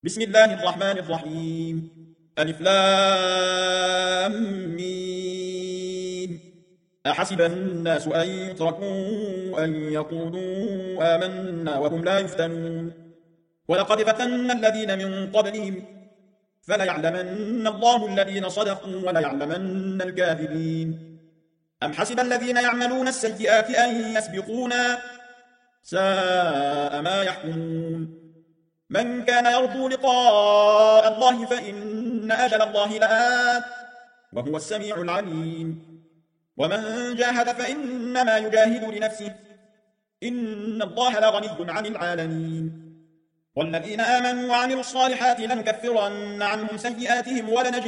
بسم الله الرحمن الرحيم. ألف لام ميم. أحسب الناس أن يتركوا أن يقولوا آمنا وهم لا يفتنون. ولقد فتنا الذين من قبلهم فليعلمن الله الذين صدقوا وليعلمن الكاذبين. أم حسب الذين يعملون السيئات أن يسبقونا ساء ما يحكمون. من كان يرجو لقاء الله فإن أجل الله لآت وهو السميع العليم. ومن جاهد فإنما يجاهد لنفسه إن الله لغني عن العالمين. والذين آمنوا وعملوا الصالحات لنكفرن عنهم سيئاتهم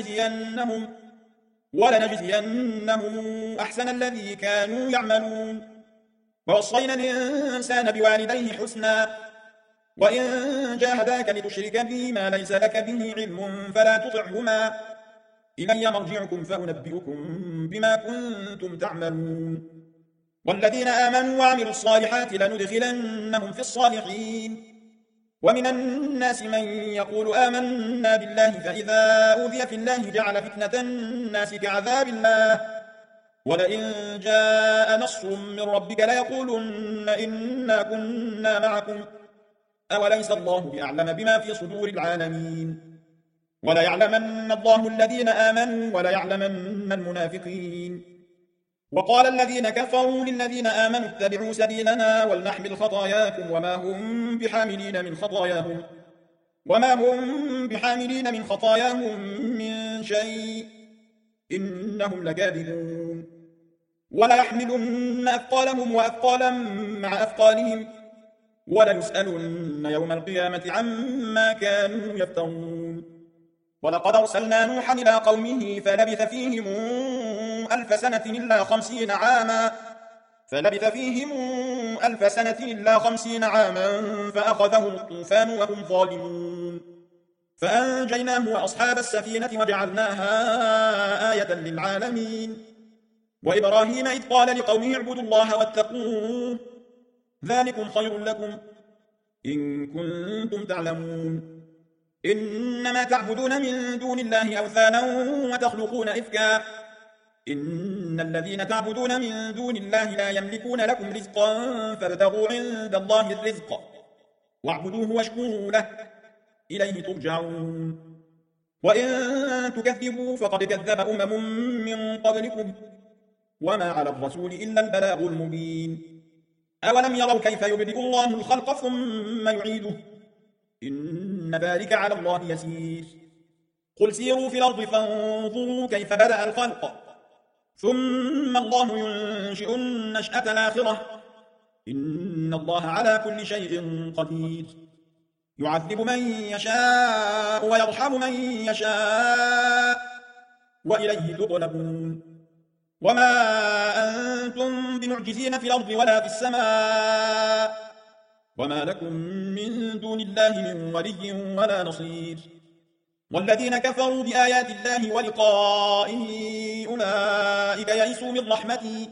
ولنجزينهم أحسن الذي كانوا يعملون. ووصينا الإنسان بوالديه حسنا وإن جاهداك لتشرك بي ما ليس لك به علم فلا تطعهما إلي مرجعكم فأنبئكم بما كنتم تعملون. والذين آمنوا وعملوا الصالحات لندخلنهم في الصالحين. ومن الناس من يقول آمنا بالله فإذا أوذي في الله جعل فتنة الناس كعذاب الله ولئن جاء نصر من ربك ليقولن إنا كنا معكم أوليس الله بأعلم بما في صدور العالمين. وليعلمن الله الذين آمنوا وليعلمن المنافقين. وقال الذين كفروا للذين آمنوا اتبعوا سبيلنا ولنحمل خطاياكم وما هم بحاملين من خطاياهم من شيء إنهم لكاذبون. وليحملن أثقالهم وأثقالا مع أثقالهم وليسألن يوم القيامة عما كانوا يفترون. ولقد أرسلنا نوحا إلى قومه فلبث فيهم 1000 سنة إلا 50 عاما فأخذهم الطوفان وهم ظالمون. فأنجيناه وأصحاب السفينة وجعلناها آية للعالمين. وإبراهيم إذ قال لقومه اعبدوا الله واتقوه ذلكم خير لكم إن كنتم تعلمون. إنما تعبدون من دون الله أوثانا وتخلقون إفكا إن الذين تعبدون من دون الله لا يملكون لكم رزقا فابتغوا عند الله الرزق واعبدوه واشكروا له إليه ترجعون. وإن تكذبوا فقد كذب أمم من قبلكم وما على الرسول إلا البلاغ المبين. أولم يروا كيف يبدئ الله الخلق ثم يعيده إن ذلك على الله يسير. قل سيروا في الأرض فانظروا كيف بدأ الخلق ثم الله ينشئ النشأة الآخرة إن الله على كل شيء قدير. يعذب من يشاء ويرحم من يشاء وإليه تقلبون. وما أنتم بمعجزين في الأرض ولا في السماء وما لكم من دون الله من ولي ولا نصير. والذين كفروا بآيات الله ولقائه أولئك يئسوا من رحمتي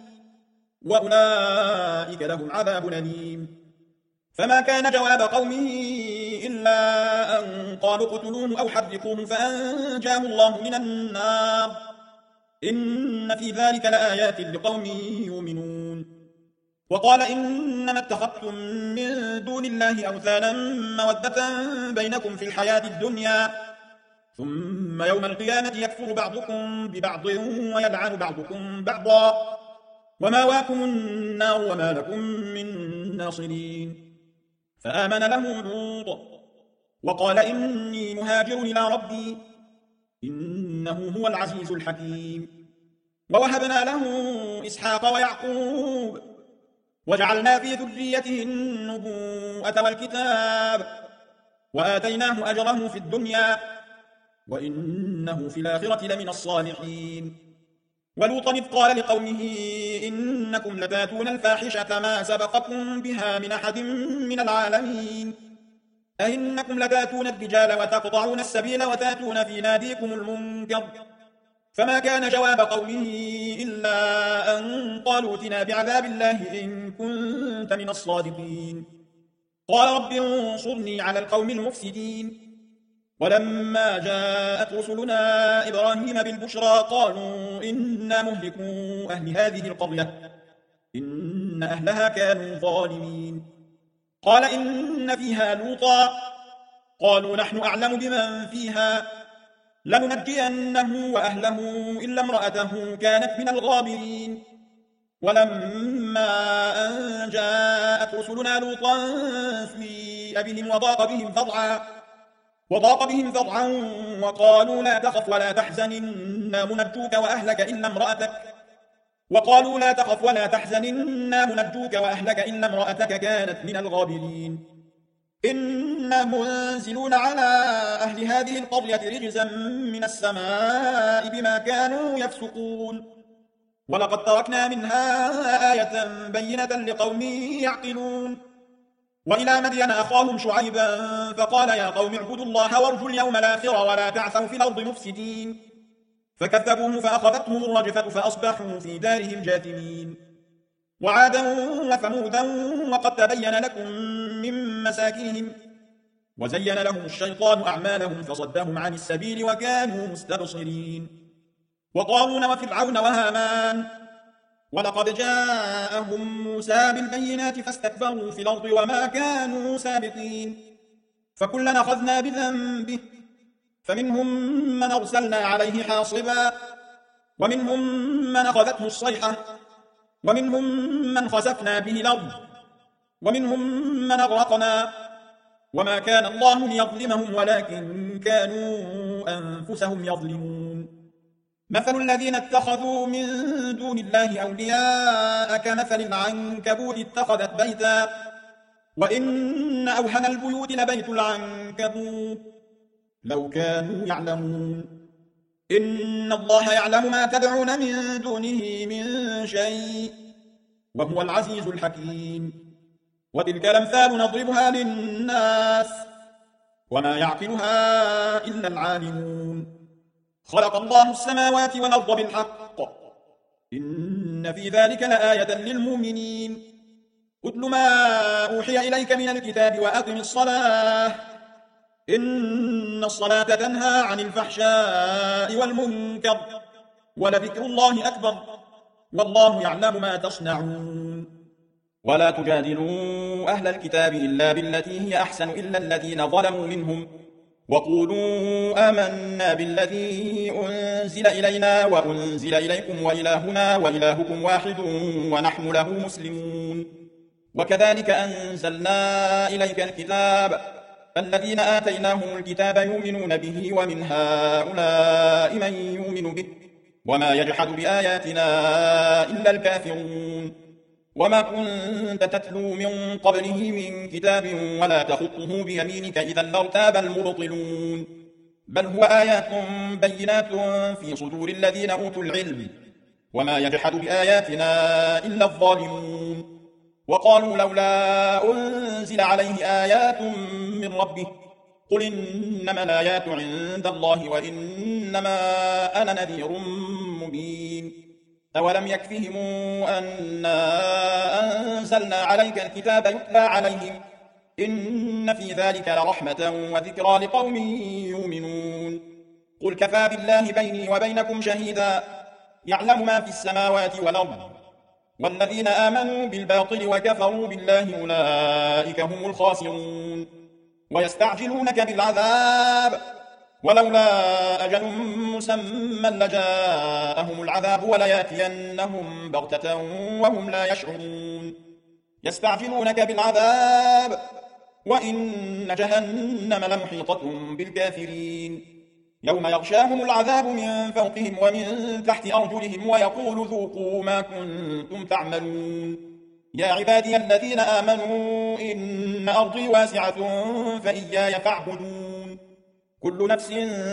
وأولئك لهم عذاب أليم. فما كان جواب قومه إلا أن قالوا اقتلوه أو حرقوه فأنجاه الله من النار إن في ذلك لآيات لقوم يؤمنون. وقال إنما اتخذتم من دون الله أوثانا مودة بينكم في الحياة الدنيا ثم يوم القيامة يكفر بعضكم ببعض ويلعن بعضكم بعضا وماواكم النار وما لكم من ناصرين. فآمن له لوط وقال إني مهاجر إلى ربي إنه هو العزيز الحكيم. ووهبنا له إسحاق ويعقوب وجعلنا في ذريته النبوءة والكتاب وآتيناه أجره في الدنيا وإنه في الآخرة لمن الصالحين. ولوطا إذ قال لقومه إنكم لتاتون الفاحشة ما سبقكم بها من أحد من العالمين أئنكم لتاتون الرجال وتقطعون السبيل وتاتون في ناديكم المنكر. فما كان جواب قومه إلا أن قالوا ائتنا بعذاب الله إن كنت من الصادقين. قال رب انصرني على القوم المفسدين. ولما جاءت رسلنا إبراهيم بالبشرى قالوا إنا مهلكو أهل هذه القرية إن أهلها كانوا ظالمين. قال إن فيها لوطا قالوا نحن أعلم بمن فيها لننجينه وأهله إلا امرأته كانت من الغابرين. ولما أن جاءت رسلنا لوطا سيء بهم وضاق بهم ذرعا وقالوا لا تخف ولا تحزن إنا منجوك وأهلك إلا امرأتك كانت من الغابرين. إنا منزلون على أهل هذه القرية رجزا من السماء بما كانوا يفسقون. ولقد تركنا منها آية بينة لقوم يعقلون. وإلى مدين أخاهم شعيبا فقال يا قوم اعبدوا الله وارجوا اليوم الآخر ولا تعثوا في الأرض مفسدين. فكذبوه فأخذتهم الرجفة فأصبحوا في دارهم جاثمين. وعادا وثمودا وقد تبين لكم من مساكنهم وزين لهم الشيطان أعمالهم فصدهم عن السبيل وكانوا مستبصرين. وقارون وفرعون وهامان ولقد جاءهم موسى بالبينات فاستكبروا في الأرض وما كانوا سابقين. فكلنا أخذنا بذنبه فمنهم من أرسلنا عليه حاصبا ومنهم من أخذته الصيحة ومنهم من خسفنا به الأرض ومنهم من أغرقنا وما كان الله ليظلمهم ولكن كانوا أنفسهم يظلمون. مثل الذين اتخذوا من دون الله أولياء كمثل العنكبوت اتخذت بيتا وإن أوهن البيوت لبيت العنكبوت لو كانوا يعلمون. إن الله يعلم ما تدعون من دونه من شيء وهو العزيز الحكيم. وتلك الأمثال نضربها للناس وما يعقلها إلا العالمون. خلق الله السماوات والأرض بالحق إن في ذلك لآية للمؤمنين. اتل ما أوحي إليك من الكتاب وأقم الصلاة إن الصلاة تنهى عن الفحشاء والمنكر ولذكر الله أكبر والله يعلم ما تصنعون. ولا تجادلوا أهل الكتاب إلا بالتي هي أحسن إلا الذين ظلموا منهم وقولوا آمنا بالذي أنزل إلينا وأنزل إليكم وإلهنا وإلهكم واحد ونحن له مسلمون. وكذلك أنزلنا إليك الكتاب فالذين آتيناهم الكتاب يؤمنون به ومن هؤلاء من يؤمن به وما يجحد بآياتنا إلا الكافرون. وما كنت تتلو من قبله من كتاب ولا تخطه بيمينك إذا لارتاب المبطلون. بل هو آيات بينات في صدور الذين أوتوا العلم وما يجحد بآياتنا إلا الظالمون. وقالوا لولا أنزل عليه آيات من ربه قل إنما الآيات عند الله وإنما أنا نذير مبين. أولم يكفهم أنا أنزلنا عليك الكتاب يتلى عليهم إن في ذلك لرحمة وذكرى لقوم يؤمنون. قل كفى بالله بيني وبينكم شهيدا يعلم ما في السماوات والأرض والذين آمنوا بالباطل وكفروا بالله أولئك هم الخاسرون. ويستعجلونك بالعذاب ولولا أجل مسمى لجاءهم العذاب ولياتينهم بغتة وهم لا يشعرون. يستعجلونك بالعذاب وإن جهنم لمحيطة بالكافرين. يوم يغشاهم العذاب من فوقهم ومن تحت أرجلهم ويقول ذوقوا ما كنتم تعملون. يا عبادي الذين آمنوا إن أرضي واسعة فإياي فاعبدون. كل نفس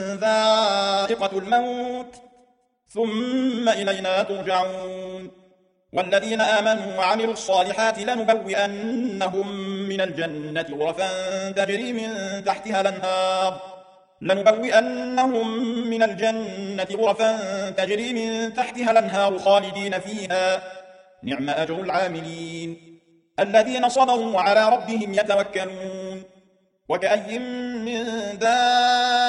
ذائقة الموت ثم إلينا ترجعون. والذين آمنوا وعملوا الصالحات لنبوئنهم من الجنة غرفا تجري من تحتها الأنهار خالدين فيها نعم أجر العاملين الذين صبروا وعلى ربهم يتوكلون. وكأي من دابة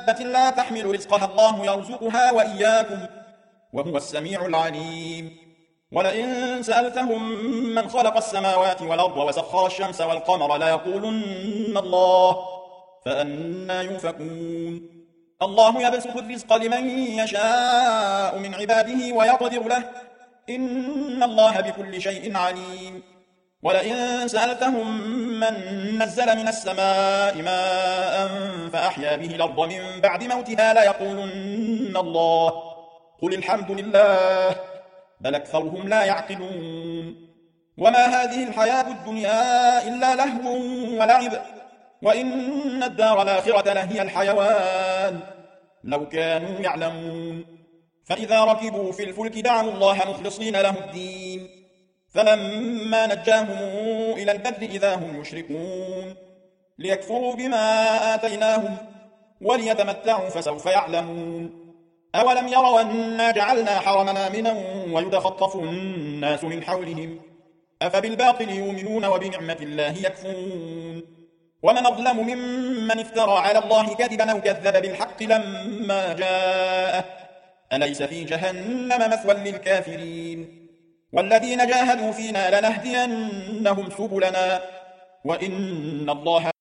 دابة لا تحمل رزقها الله يرزقها وإياكم وهو السميع العليم ولئن سألتهم من خلق السماوات والأرض وسخر الشمس والقمر ليقولن الله فأنى يؤفكون الله يبسط الرزق لمن يشاء من عباده ويقدر له إن الله بكل شيء عليم ولئن سألتهم من نزل من السماء ماء فأحيا به الأرض من بعد موتها ليقولن الله قل الحمد لله بل أكثرهم لا يعقلون وما هذه الحياة الدنيا إلا لهو ولعب وإن الدار الآخرة لهي الحيوان لو كانوا يعلمون فإذا ركبوا في الفلك دعوا الله مخلصين له الدين فلما نجاهم إلى البر إذا هم يشركون ليكفروا بما آتيناهم وليتمتعوا فسوف يعلمون أولم يروا أنا جعلنا حرمنا آمنا ويتخطف الناس من حولهم أفبالباطل يؤمنون وبنعمة الله يكفرون ومن أظلم ممن افترى على الله كذبا أو كذب بالحق لما جاءه أليس في جهنم مثوى للكافرين والذين جاهدوا فينا لنهدينهم سبلنا وإن الله